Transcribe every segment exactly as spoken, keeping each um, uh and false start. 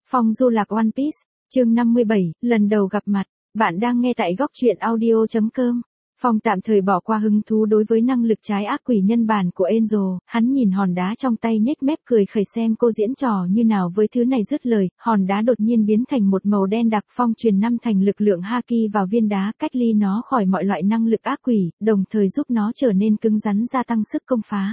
Phong du lạc One Piece, chương năm mươi bảy, lần đầu gặp mặt, bạn đang nghe tại góc truyện audio chấm com. Phong tạm thời bỏ qua hứng thú đối với năng lực trái ác quỷ nhân bản của Angel, hắn nhìn hòn đá trong tay nhếch mép cười khẩy xem cô diễn trò như nào với thứ này. Dứt lời, hòn đá đột nhiên biến thành một màu đen đặc. Phong truyền năm thành lực lượng Haki vào viên đá, cách ly nó khỏi mọi loại năng lực ác quỷ, đồng thời giúp nó trở nên cứng rắn, gia tăng sức công phá.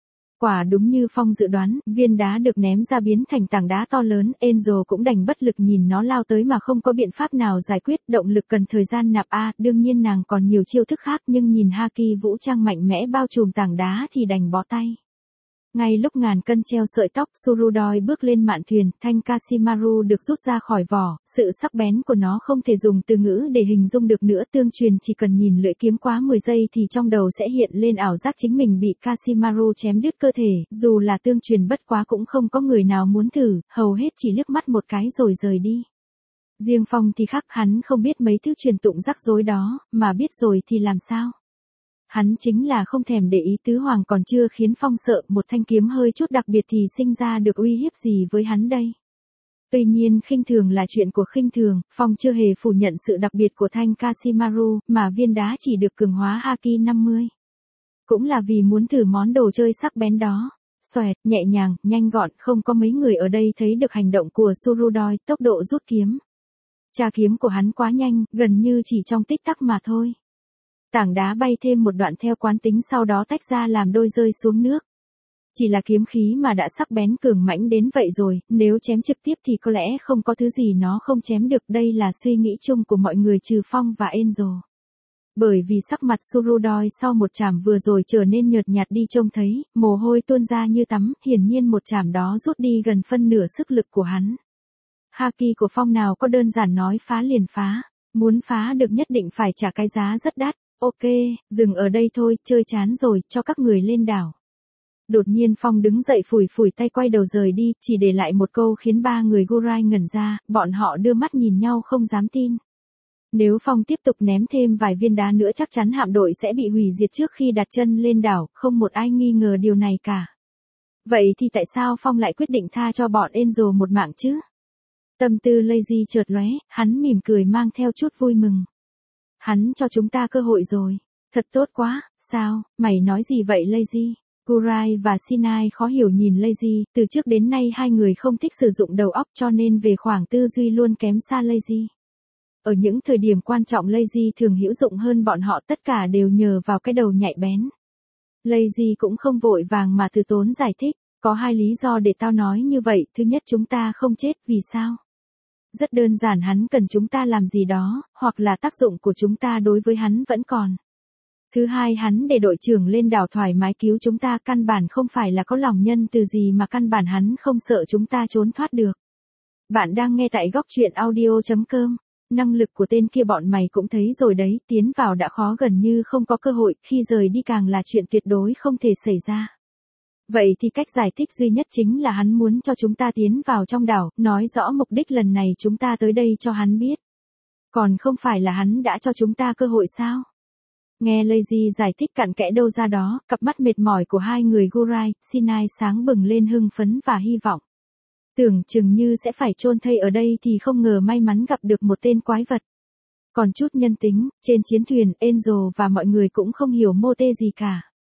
Quả đúng như Phong dự đoán, viên đá được ném ra biến thành tảng đá to lớn. Angel cũng đành bất lực nhìn nó lao tới mà không có biện pháp nào giải quyết. Động lực cần thời gian nạp a, à, đương nhiên nàng còn nhiều chiêu thức khác, nhưng nhìn Haki vũ trang mạnh mẽ bao trùm tảng đá thì đành bó tay. Ngay lúc ngàn cân treo sợi tóc, Surudoi bước lên mạn thuyền, thanh Kashimaru được rút ra khỏi vỏ, sự sắc bén của nó không thể dùng từ ngữ để hình dung được nữa. Tương truyền chỉ cần nhìn lưỡi kiếm quá mười giây thì trong đầu sẽ hiện lên ảo giác chính mình bị Kashimaru chém đứt cơ thể, dù là tương truyền bất quá cũng không có người nào muốn thử, hầu hết chỉ liếc mắt một cái rồi rời đi. Riêng Phong thì khác, hắn không biết mấy thứ truyền tụng rắc rối đó, mà biết rồi thì làm sao? Hắn chính là không thèm để ý. Tứ hoàng còn chưa khiến Phong sợ, một thanh kiếm hơi chút đặc biệt thì sinh ra được uy hiếp gì với hắn đây. Tuy nhiên khinh thường là chuyện của khinh thường, Phong chưa hề phủ nhận sự đặc biệt của thanh Kashimaru, mà viên đá chỉ được cường hóa Haki năm mươi. Cũng là vì muốn thử món đồ chơi sắc bén đó. Xoẹt, nhẹ nhàng, nhanh gọn, không có mấy người ở đây thấy được hành động của Surudoi, tốc độ rút kiếm. Tra kiếm của hắn quá nhanh, gần như chỉ trong tích tắc mà thôi. Tảng đá bay thêm một đoạn theo quán tính, sau đó tách ra làm đôi rơi xuống nước. Chỉ là kiếm khí mà đã sắc bén cường mãnh đến vậy rồi, nếu chém trực tiếp thì có lẽ không có thứ gì nó không chém được. Đây là suy nghĩ chung của mọi người trừ Phong và Angel. Bởi vì sắc mặt Surudoi sau một chảm vừa rồi trở nên nhợt nhạt đi, trông thấy mồ hôi tuôn ra như tắm, hiển nhiên một chảm đó rút đi gần phân nửa sức lực của hắn. Haki của Phong nào có đơn giản nói phá liền phá, muốn phá được nhất định phải trả cái giá rất đắt. Ok, dừng ở đây thôi, chơi chán rồi, cho các người lên đảo. Đột nhiên Phong đứng dậy phủi phủi tay quay đầu rời đi, chỉ để lại một câu khiến ba người Gurai ngẩn ra, bọn họ đưa mắt nhìn nhau không dám tin. Nếu Phong tiếp tục ném thêm vài viên đá nữa chắc chắn hạm đội sẽ bị hủy diệt trước khi đặt chân lên đảo, không một ai nghi ngờ điều này cả. Vậy thì tại sao Phong lại quyết định tha cho bọn Angel một mạng chứ? Tâm tư Lazy chợt lóe, hắn mỉm cười mang theo chút vui mừng. Hắn cho chúng ta cơ hội rồi. Thật tốt quá. Sao, mày nói gì vậy Lazy? Gurai và Sinai khó hiểu nhìn Lazy, từ trước đến nay hai người không thích sử dụng đầu óc cho nên về khoảng tư duy luôn kém xa Lazy. Ở những thời điểm quan trọng Lazy thường hữu dụng hơn bọn họ, tất cả đều nhờ vào cái đầu nhạy bén. Lazy cũng không vội vàng mà từ tốn giải thích, có hai lý do để tao nói như vậy. Thứ nhất, chúng ta không chết, vì sao? Rất đơn giản, hắn cần chúng ta làm gì đó, hoặc là tác dụng của chúng ta đối với hắn vẫn còn. Thứ hai, hắn để đội trưởng lên đảo thoải mái cứu chúng ta, căn bản không phải là có lòng nhân từ gì mà căn bản hắn không sợ chúng ta trốn thoát được. Bạn đang nghe tại góc truyện audio chấm com. Năng lực của tên kia bọn mày cũng thấy rồi đấy, tiến vào đã khó gần như không có cơ hội, khi rời đi càng là chuyện tuyệt đối không thể xảy ra. Vậy thì cách giải thích duy nhất chính là hắn muốn cho chúng ta tiến vào trong đảo, nói rõ mục đích lần này chúng ta tới đây cho hắn biết. Còn không phải là hắn đã cho chúng ta cơ hội sao? Nghe Lazy giải thích cặn kẽ đâu ra đó, cặp mắt mệt mỏi của hai người Gurai, Sinai sáng bừng lên hưng phấn và hy vọng. Tưởng chừng như sẽ phải chôn thây ở đây thì không ngờ may mắn gặp được một tên quái vật. Còn chút nhân tính, trên chiến thuyền, Angel và mọi người cũng không hiểu mô tê gì cả.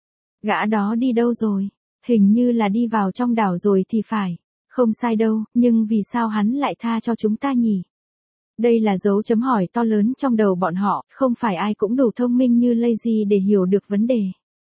Gã đó đi đâu rồi? Hình như là đi vào trong đảo rồi thì phải. Không sai đâu, nhưng vì sao hắn lại tha cho chúng ta nhỉ? Đây là dấu chấm hỏi to lớn trong đầu bọn họ, không phải ai cũng đủ thông minh như Lazy để hiểu được vấn đề.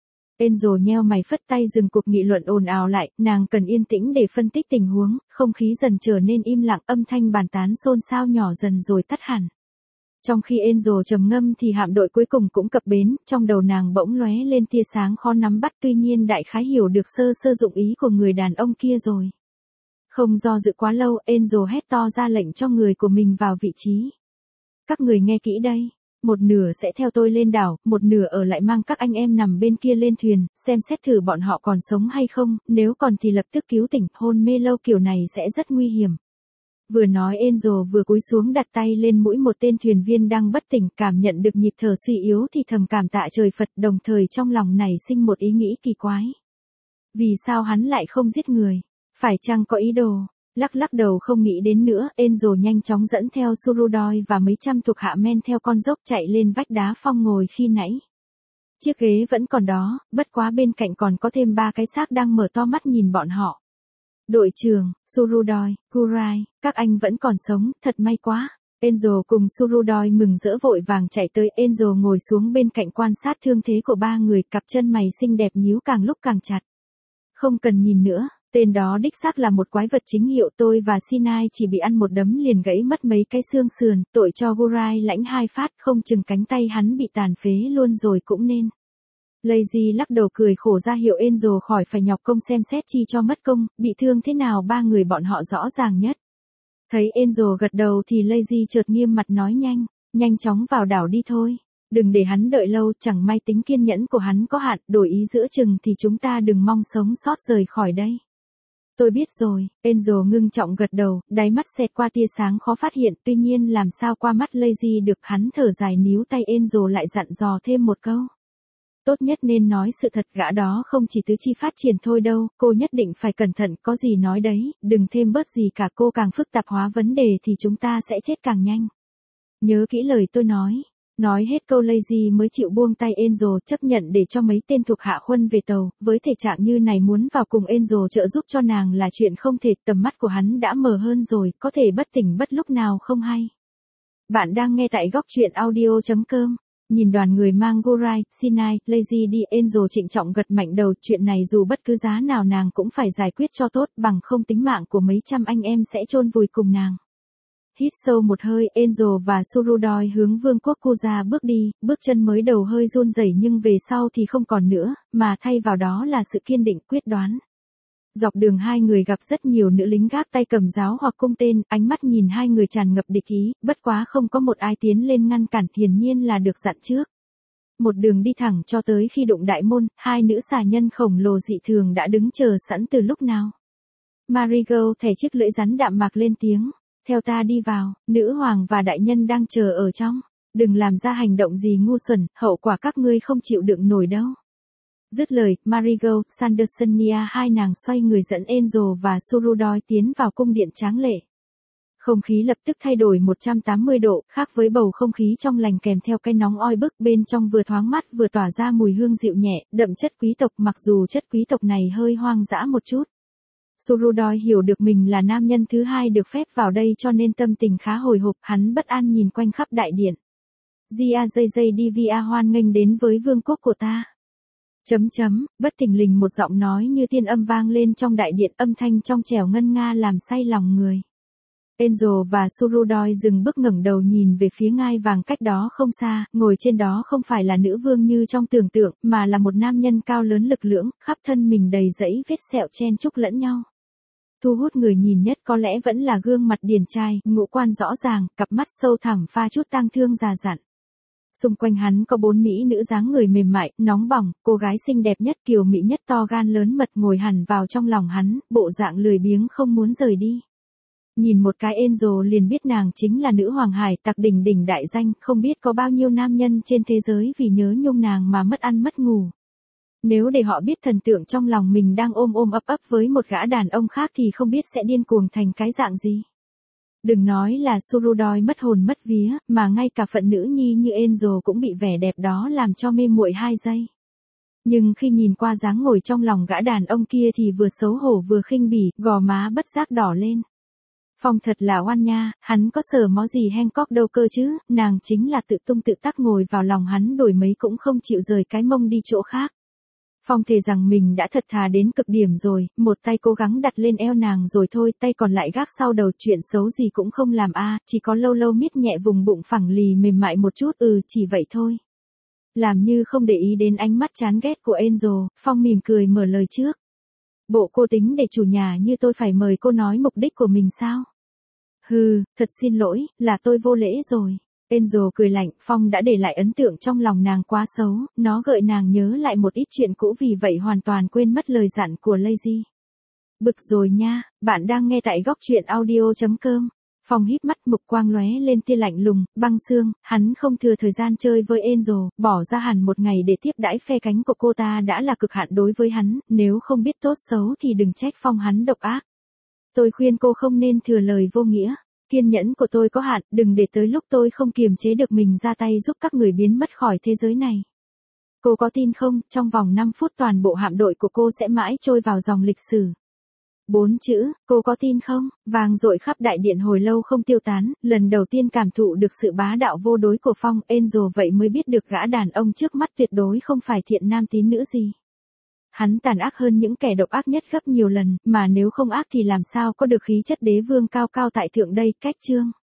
Angel nheo mày phất tay dừng cuộc nghị luận ồn ào lại, nàng cần yên tĩnh để phân tích tình huống, không khí dần trở nên im lặng, âm thanh bàn tán xôn xao nhỏ dần rồi tắt hẳn. Trong khi Angel trầm ngâm thì hạm đội cuối cùng cũng cập bến, trong đầu nàng bỗng lóe lên tia sáng khó nắm bắt, tuy nhiên đại khái hiểu được sơ sơ dụng ý của người đàn ông kia rồi. Không do dự quá lâu, Angel hét to ra lệnh cho người của mình vào vị trí. Các người nghe kỹ đây, một nửa sẽ theo tôi lên đảo, một nửa ở lại mang các anh em nằm bên kia lên thuyền, xem xét thử bọn họ còn sống hay không, nếu còn thì lập tức cứu tỉnh, hôn mê lâu kiểu này sẽ rất nguy hiểm. Vừa nói Angel vừa cúi xuống đặt tay lên mũi một tên thuyền viên đang bất tỉnh, cảm nhận được nhịp thở suy yếu thì thầm cảm tạ trời Phật, đồng thời trong lòng nảy sinh một ý nghĩ kỳ quái. Vì sao hắn lại không giết người? Phải chăng có ý đồ? Lắc lắc đầu không nghĩ đến nữa, Angel nhanh chóng dẫn theo Surudoi và mấy trăm thuộc hạ men theo con dốc chạy lên vách đá Phong ngồi khi nãy. Chiếc ghế vẫn còn đó, bất quá bên cạnh còn có thêm ba cái xác đang mở to mắt nhìn bọn họ. Đội trưởng, Surudoi, Kurai, các anh vẫn còn sống, thật may quá. Angel cùng Surudoi mừng rỡ vội vàng chạy tới. Angel ngồi xuống bên cạnh quan sát thương thế của ba người, cặp chân mày xinh đẹp nhíu càng lúc càng chặt. Không cần nhìn nữa, tên đó đích xác là một quái vật chính hiệu. Tôi và Sinai chỉ bị ăn một đấm liền gãy mất mấy cái xương sườn, tội cho Kurai lãnh hai phát, không chừng cánh tay hắn bị tàn phế luôn rồi cũng nên. Lazy lắc đầu cười khổ ra hiệu Angel khỏi phải nhọc công xem xét chi cho mất công, bị thương thế nào ba người bọn họ rõ ràng nhất. Thấy Angel gật đầu thì Lazy chợt nghiêm mặt nói nhanh, nhanh chóng vào đảo đi thôi. Đừng để hắn đợi lâu, chẳng may tính kiên nhẫn của hắn có hạn, đổi ý giữa chừng thì chúng ta đừng mong sống sót rời khỏi đây. Tôi biết rồi, Angel ngưng trọng gật đầu, đáy mắt xẹt qua tia sáng khó phát hiện, tuy nhiên làm sao qua mắt Lazy được. Hắn thở dài níu tay Angel lại dặn dò thêm một câu. Tốt nhất nên nói sự thật, gã đó không chỉ tứ chi phát triển thôi đâu, cô nhất định phải cẩn thận, có gì nói đấy, đừng thêm bớt gì cả, cô càng phức tạp hóa vấn đề thì chúng ta sẽ chết càng nhanh. Nhớ kỹ lời tôi nói. Nói hết câu Lazy mới chịu buông tay Angel, chấp nhận để cho mấy tên thuộc hạ khuân về tàu. Với thể trạng như này muốn vào cùng Angel trợ giúp cho nàng là chuyện không thể, tầm mắt của hắn đã mờ hơn rồi, có thể bất tỉnh bất lúc nào không hay. Bạn đang nghe tại góc truyện audio chấm com. Nhìn đoàn người mang Kurai, Sinai, Lazy đi, Angel trịnh trọng gật mạnh đầu, chuyện này dù bất cứ giá nào nàng cũng phải giải quyết cho tốt, bằng không tính mạng của mấy trăm anh em sẽ chôn vùi cùng nàng. Hít sâu một hơi, Angel và Surudoi hướng vương quốc Kuja bước đi, bước chân mới đầu hơi run rẩy nhưng về sau thì không còn nữa, mà thay vào đó là sự kiên định quyết đoán. Dọc đường hai người gặp rất nhiều nữ lính gác tay cầm giáo hoặc cung tên, ánh mắt nhìn hai người tràn ngập địch ý, bất quá không có một ai tiến lên ngăn cản, hiển nhiên là được dặn trước. Một đường đi thẳng cho tới khi đụng đại môn, hai nữ xà nhân khổng lồ dị thường đã đứng chờ sẵn từ lúc nào. Marigold thè chiếc lưỡi rắn đạm mạc lên tiếng, theo ta đi vào, nữ hoàng và đại nhân đang chờ ở trong, đừng làm ra hành động gì ngu xuẩn, hậu quả các ngươi không chịu đựng nổi đâu. Dứt lời, Marigold, Sandersonia hai nàng xoay người dẫn Angel và Surudoi tiến vào cung điện tráng lệ. Không khí lập tức thay đổi một trăm tám mươi độ, khác với bầu không khí trong lành kèm theo cái nóng oi bức, bên trong vừa thoáng mát vừa tỏa ra mùi hương dịu nhẹ, đậm chất quý tộc, mặc dù chất quý tộc này hơi hoang dã một chút. Surudoi hiểu được mình là nam nhân thứ hai được phép vào đây cho nên tâm tình khá hồi hộp, hắn bất an nhìn quanh khắp đại điện. Gia dây dây đi via hoan nghênh đến với vương quốc của ta. Chấm chấm, bất thình lình một giọng nói như tiên âm vang lên trong đại điện, âm thanh trong trẻo ngân nga làm say lòng người. Angel và Surudoi dừng bước ngẩng đầu nhìn về phía ngai vàng cách đó không xa, ngồi trên đó không phải là nữ vương như trong tưởng tượng, mà là một nam nhân cao lớn lực lưỡng, khắp thân mình đầy dẫy vết sẹo chen chúc lẫn nhau. Thu hút người nhìn nhất có lẽ vẫn là gương mặt điển trai, ngũ quan rõ ràng, cặp mắt sâu thẳm pha chút tang thương già dặn. Xung quanh hắn có bốn mỹ nữ dáng người mềm mại, nóng bỏng, cô gái xinh đẹp nhất kiều mỹ nhất to gan lớn mật ngồi hẳn vào trong lòng hắn, bộ dạng lười biếng không muốn rời đi. Nhìn một cái Angel liền biết nàng chính là nữ hoàng hải tặc đỉnh đỉnh đại danh, không biết có bao nhiêu nam nhân trên thế giới vì nhớ nhung nàng mà mất ăn mất ngủ. Nếu để họ biết thần tượng trong lòng mình đang ôm ôm ấp ấp với một gã đàn ông khác thì không biết sẽ điên cuồng thành cái dạng gì. Đừng nói là Surudoi mất hồn mất vía, mà ngay cả phận nữ nhi như Angel cũng bị vẻ đẹp đó làm cho mê muội hai giây. Nhưng khi nhìn qua dáng ngồi trong lòng gã đàn ông kia thì vừa xấu hổ vừa khinh bỉ, gò má bất giác đỏ lên. Phong thật là oan nha, hắn có sờ mó gì Hancock đâu cơ chứ, nàng chính là tự tung tự tác ngồi vào lòng hắn đổi mấy cũng không chịu rời cái mông đi chỗ khác. Phong thề rằng mình đã thật thà đến cực điểm rồi, một tay cố gắng đặt lên eo nàng rồi thôi, tay còn lại gác sau đầu, chuyện xấu gì cũng không làm a, chỉ có lâu lâu miết nhẹ vùng bụng phẳng lì mềm mại một chút, ừ chỉ vậy thôi. Làm như không để ý đến ánh mắt chán ghét của Angel, Phong mỉm cười mở lời trước. Bộ cô tính để chủ nhà như tôi phải mời cô nói mục đích của mình sao? Hừ, thật xin lỗi, là tôi vô lễ rồi. Angel cười lạnh, Phong đã để lại ấn tượng trong lòng nàng quá xấu, nó gợi nàng nhớ lại một ít chuyện cũ vì vậy hoàn toàn quên mất lời dặn của Lazy. Bực rồi nha, bạn đang nghe tại góc truyện audio chấm com. Phong híp mắt, mục quang lóe lên tia lạnh lùng, băng xương, hắn không thừa thời gian chơi với Angel, bỏ ra hẳn một ngày để tiếp đãi phe cánh của cô ta đã là cực hạn đối với hắn, nếu không biết tốt xấu thì đừng trách Phong hắn độc ác. Tôi khuyên cô không nên thừa lời vô nghĩa. Kiên nhẫn của tôi có hạn, đừng để tới lúc tôi không kiềm chế được mình ra tay giúp các người biến mất khỏi thế giới này. Cô có tin không, trong vòng năm phút toàn bộ hạm đội của cô sẽ mãi trôi vào dòng lịch sử. Bốn chữ, cô có tin không, vang dội khắp đại điện hồi lâu không tiêu tán, lần đầu tiên cảm thụ được sự bá đạo vô đối của Phong, Angel vậy mới biết được gã đàn ông trước mắt tuyệt đối không phải thiện nam tín nữ gì. Hắn tàn ác hơn những kẻ độc ác nhất gấp nhiều lần, mà nếu không ác thì làm sao có được khí chất đế vương cao cao tại thượng đây, cách chương.